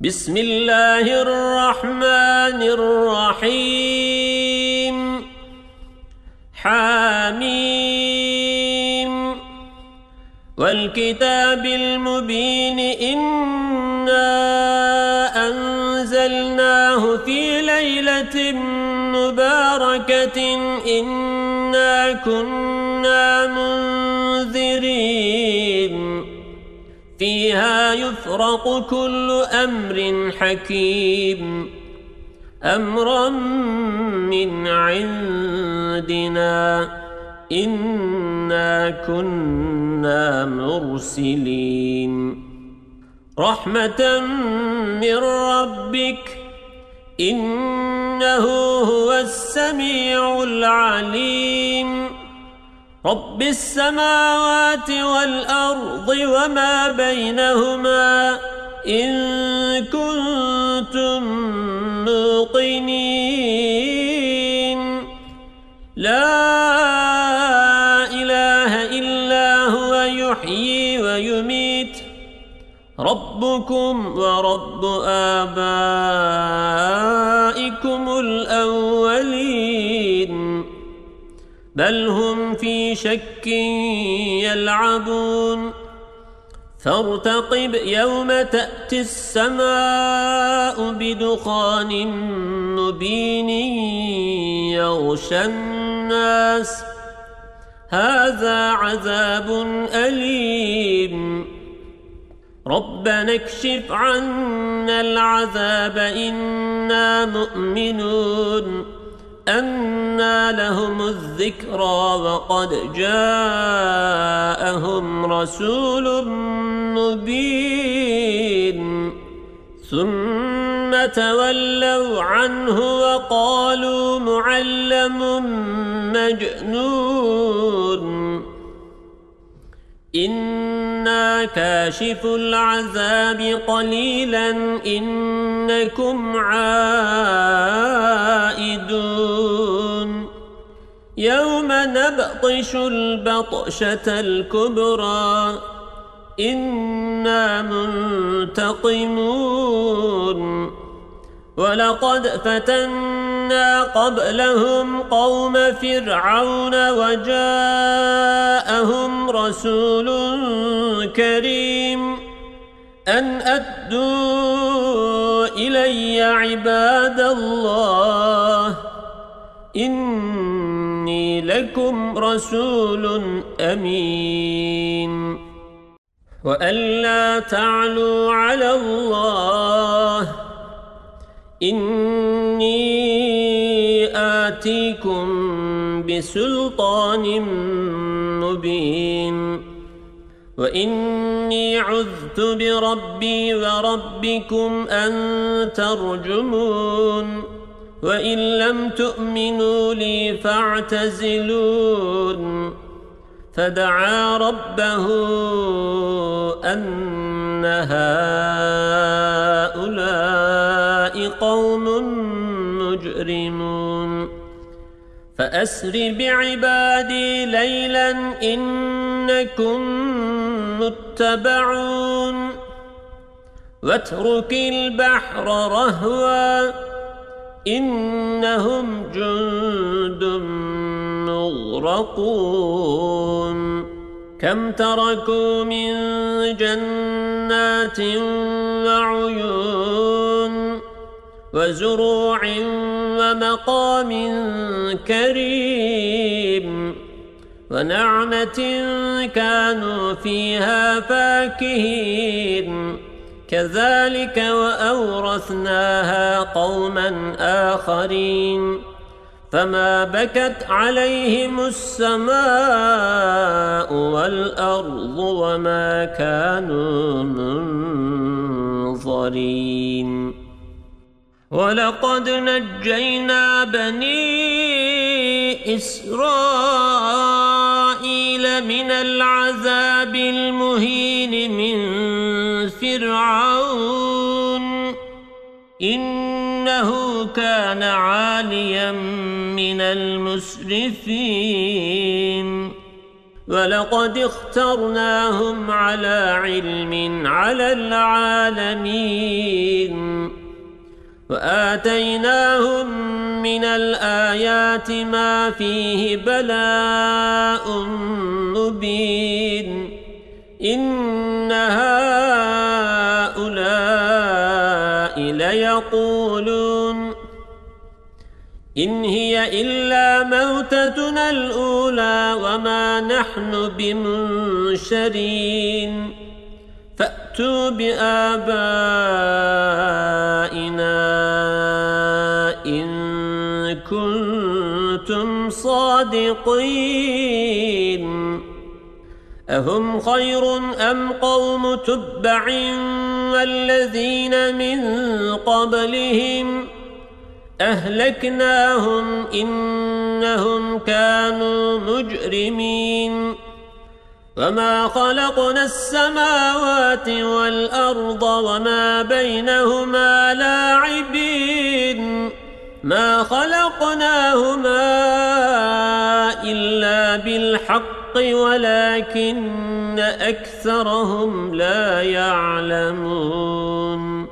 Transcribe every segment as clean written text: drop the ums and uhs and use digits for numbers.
بسم الله الرحمن الرحيم حميم والكتاب المبين إنا أنزلناه في ليلة مباركة إنا كنا منذرين فيها يفرق كل أمر حكيم أمرا من عندنا إنا كنا مرسلين رحمة من ربك إنه هو السميع العليم رب السماوات والأرض وما بينهما إن كنتم موقنين لا إله إلا هو يحيي ويميت ربكم ورب آبائكم الأولين بل هم في شك يلعبون فارتقب يوم تأتي السماء بدخان مبين يغشى الناس هذا عذاب أليم ربنا اكشف عنا العذاب إنا مؤمنون أنى لهم الذكرى وقد جاءهم رسول مبين ثم تولوا عنه وقالوا معلم مجنون إنا كاشف العذاب قليلا إنكم عائدون يوم نبطش البطشة الكبرى إنا منتقمون ولقد فتنا قبلهم قوم فرعون وجاءهم رسول كريم أن أدوا إلي عباد الله إني لكم رسول أمين وأن لا تعلوا على الله إني آتيكم بسلطان مبين وإني عذت بربي وربكم أن ترجمون وإن لم تؤمنوا لي فاعتزلون فدعا ربه أن هؤلاء قوم مجرمون فأسر بعبادي ليلا إنكم متبعون واترك البحر رهوا إنهم جند مغرقون كم تركوا من جنات وعيون وزروع ومقام كريم ونعمة كانوا فيها فاكهين كذلك وأورثناها قوما آخرين فما بكت عليهم السماء والأرض وما كانوا منظرين ولقد نجينا بني إسرائيل من العذاب المهين من فرعون إنه كان عاليا من المسرفين ولقد اخترناهم على علم على العالمين وآتيناهم من الآيات ما فيه بلاء مبين إن هؤلاء ليقولون إن هي إلا موتتنا الأولى وما نحن بمنشرين فأتوا بآبائنا إن كنتم صادقين أهم خير أم قوم تبع والذين من قبلهم أهلكناهم إنهم كانوا مجرمين وما خلقنا السماوات والأرض وما بينهما لاعبين ما خلقناهما إلا بالحق ولكن أكثرهم لا يعلمون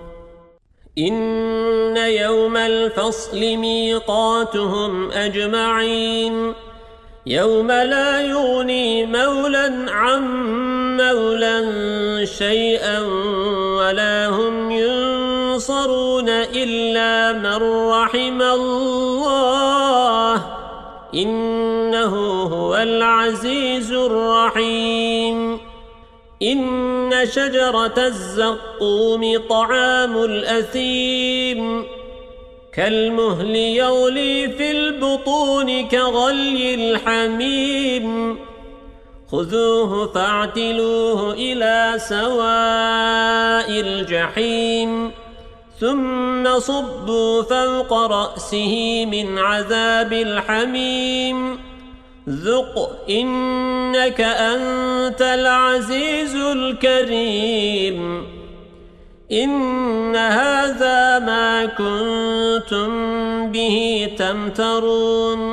إن يوم الفصل ميقاتهم أجمعين يوم لا يغني مولا عن مولا شيئا ولا هم ينصرون إلا من رحم الله إنه هو العزيز الرحيم إن شجرة الزقوم طعام الأثيم كالمهل يغلي في البطون كغلي الحميم خذوه فاعتلوه إلى سواء الجحيم ثم صبوا فوق رأسه من عذاب الحميم ذق إنك أنت العزيز الكريم إن هذا ما كنتم به تمترون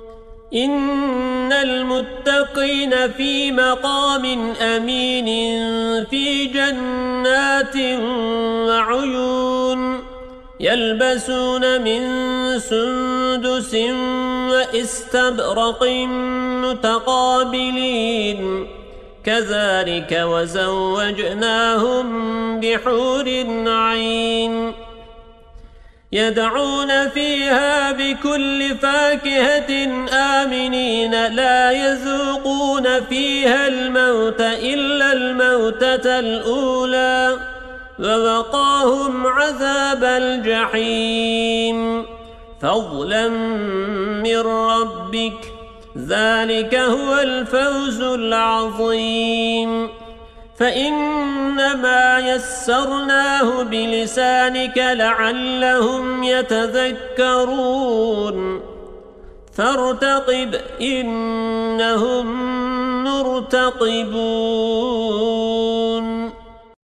إن المتقين في مقام أمين في جنات وعيون يلبسون من سندس وإستبرق متقابلين كذلك وزوجناهم بحور عين يدعون فيها بكل فاكهة آمنين لا يذوقون فيها الموت إلا الموتة الأولى ووقاهم عذاب الجحيم فضلا من ربك ذلك هو الفوز العظيم فإنما يسرناه بلسانك لعلهم يتذكرون فارتقب إنهم مرتقبون